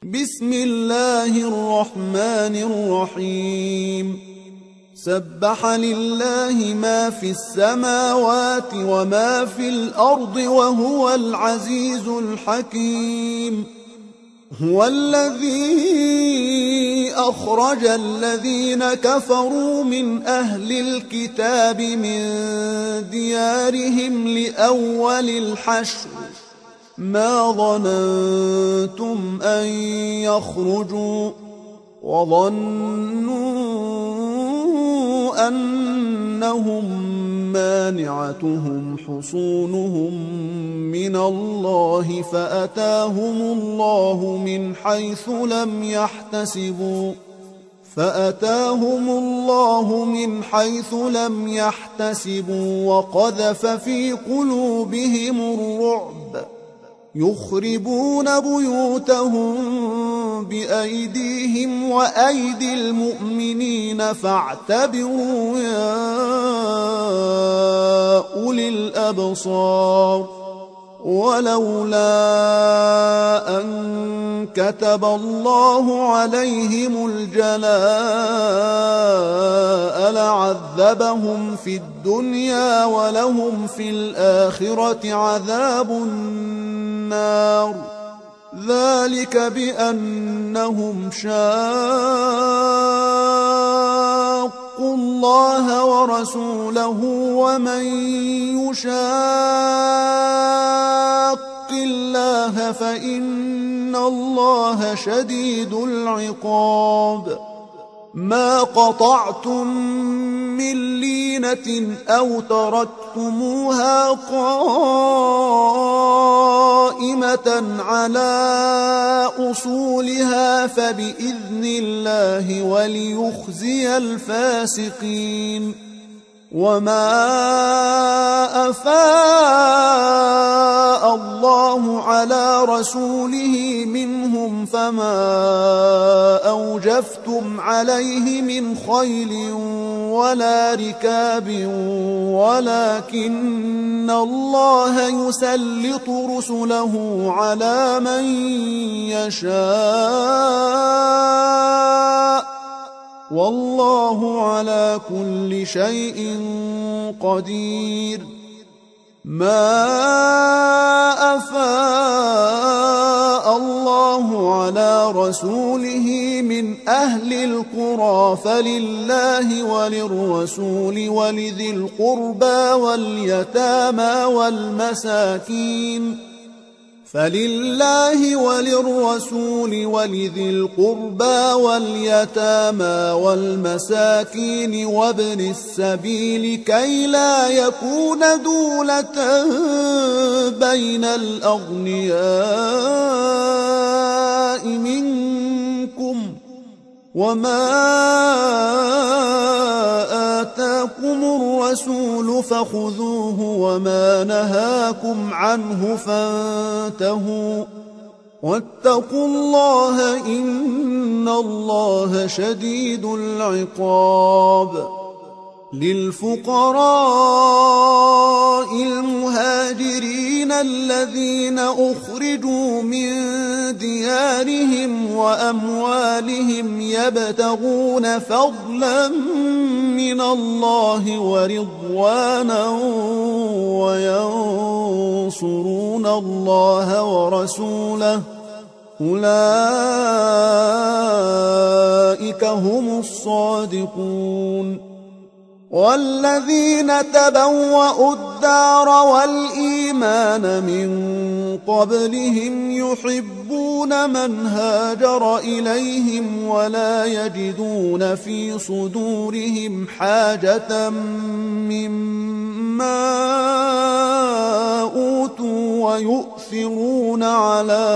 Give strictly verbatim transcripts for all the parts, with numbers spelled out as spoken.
بسم الله الرحمن الرحيم سبح لله ما في السماوات وما في الأرض وهو العزيز الحكيم هو الذي أخرج الذين كفروا من أهل الكتاب من ديارهم لأول الحشر ما ظننتم أن يخرجوا وظنوا أنهم مانعتهم حصونهم من الله فأتاهم الله من حيث لم يحتسبوا فأتاهم الله من حيث لم يحتسبوا وقذف في قلوبهم الرعب يخربون بيوتهم بأيديهم وأيدي المؤمنين فاعتبروا يا أولي الأبصار ولولا أن كتب الله عليهم الجلاء لعذبهم في الدنيا ولهم في الآخرة عذاب النار ذلك بأنهم شاقوا الله ورسوله ومن يشاق الله فإن الله شديد العقاب ما قطعتم من لينة أو تركتموها قائمة على أصولها فبإذن الله وليخزي الفاسقين وما أفاء الله على رسوله منهم فما أوجفتم عليه من خيل ولا ركاب ولكن الله يسلط رسله على من يشاء والله على كل شيء قدير ما أفاء الله على رسوله من أهل القرى فلله وللرسول ولذي القربى واليتامى والمساكين فلله وللرسول ولذي القربى واليتامى والمساكين وابن السبيل كي لا يكون دولة بين الأغنياء منكم وما آتاكم الرسول فخذوه وما نهاكم عنه فانتهوا واتقوا الله إن الله شديد العقاب للفقراء المهاجرين الذين أخرجوا من ديارهم وأموالهم يبتغون فضلا من الله ورضوانا وينصرون الله ورسوله أولئك هم الصادقون والذين تبوأوا الدار والإيمان من قبلهم يحبون من هاجر إليهم ولا يجدون في صدورهم حاجة مما أوتوا ويؤثرون على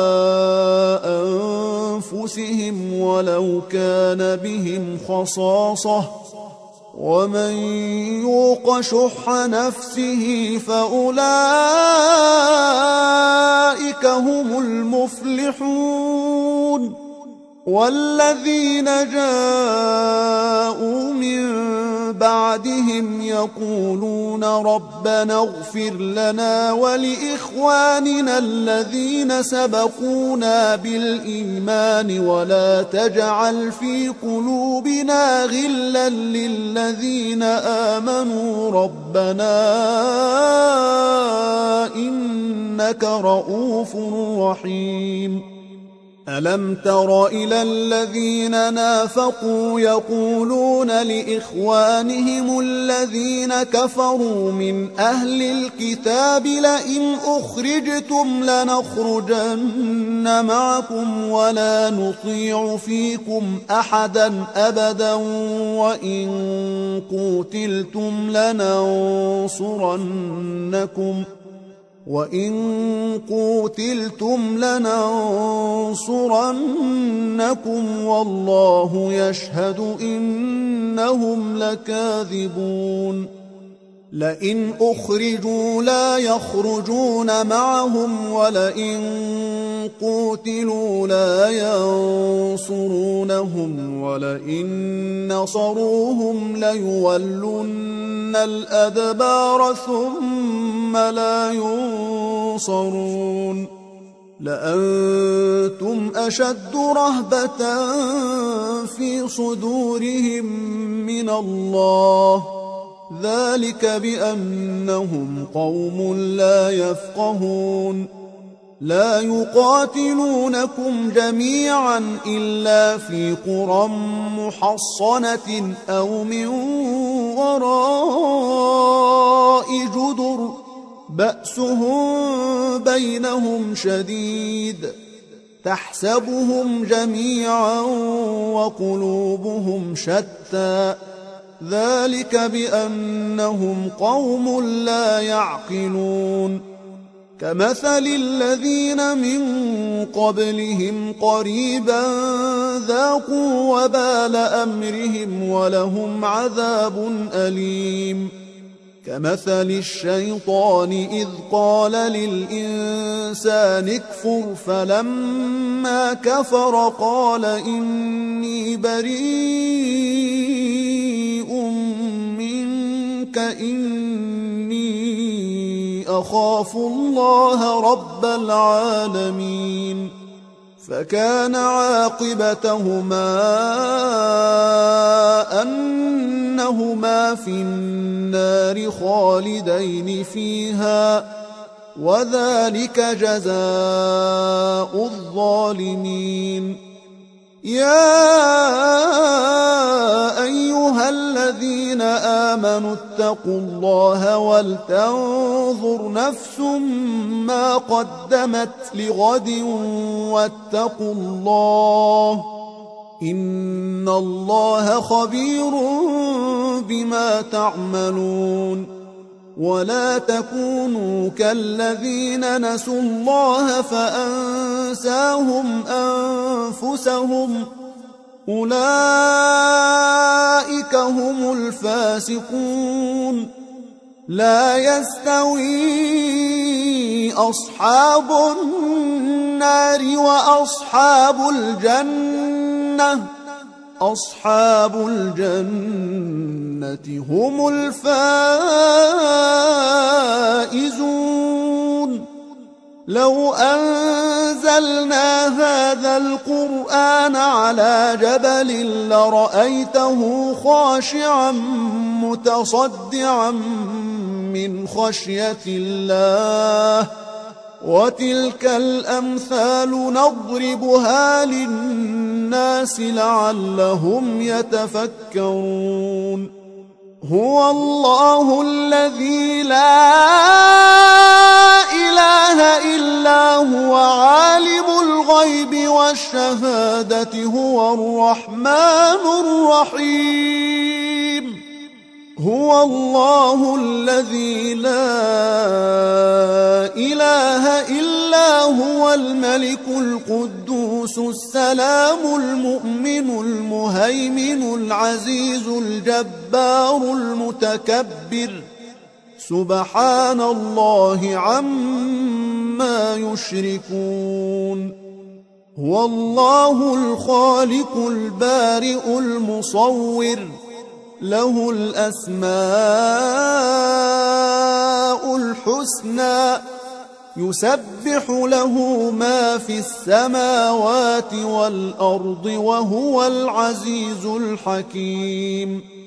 أنفسهم ولو كان بهم خصاصة ومن يوق شح نفسه فأولئك هم المفلحون والذين جاءوا من بعدهم يقولون ربنا اغفر لنا ولإخواننا الذين سبقونا بالإيمان ولا تجعل في قلوبنا غلا للذين آمنوا ربنا إنك رؤوف رحيم. ألم تر إلى الذين نافقوا يقولون لإخوانهم الذين كفروا من أهل الكتاب لئن أخرجتم لنخرجن معكم ولا نطيع فيكم أحدا أبدا وإن قوتلتم لننصرنكم وإن قوتلتم لننصرنكم والله يشهد إنهم لكاذبون. لئن أخرجوا لا يخرجون معهم ولئن قوتلوا لا ينصرونهم ولئن نصروهم ليولن الأدبار ثم لا ينصرون. لأنتم أشد رهبة في صدورهم من الله ذلك بأنهم قوم لا يفقهون. لا يقاتلونكم جميعا إلا في قرى محصنة أو من وراء جدر بأسهم بينهم شديد تحسبهم جميعا وقلوبهم شتى ذلك بأنهم قوم لا يعقلون. كمثل الذين من قبلهم قريبا ذاقوا وبال أمرهم ولهم عذاب أليم. كمثل الشيطان إذ قال للإنسان اكفر فلما كفر قال إني بريء منك إني أخاف الله رب العالمين. فكان عاقبتهما أنهما في النار خالدين فيها وذلك جزاء الظالمين. يا أيها الذين آمنوا اتقوا الله ولتنظر نفس ما قدمت لغد واتقوا الله إن الله خبير بما تعملون. ولا تكونوا كالذين نسوا الله فأنساهم أنفسهم أولئك هم الفاسقون. لا يستوي أصحاب النار وأصحاب الجنة أصحاب الجنة هم الفائزون. لو أنزلنا هذا القرآن على جبل لرأيته خاشعا متصدعا من خشية الله وتلك الأمثال نضربها للناس لعلهم يتفكرون. هو الله الذي لا إله إلا هو عالم الغيب والشهادة هو الرحمن الرحيم. هو الله الذي لا إله إلا هو الملك القدوس السلام المؤمن المهيمن العزيز الجبار المتكبر سبحان الله عما يشركون. هو الله الخالق البارئ المصور له الأسماء الحسنى يسبح له ما في السماوات والأرض وهو العزيز الحكيم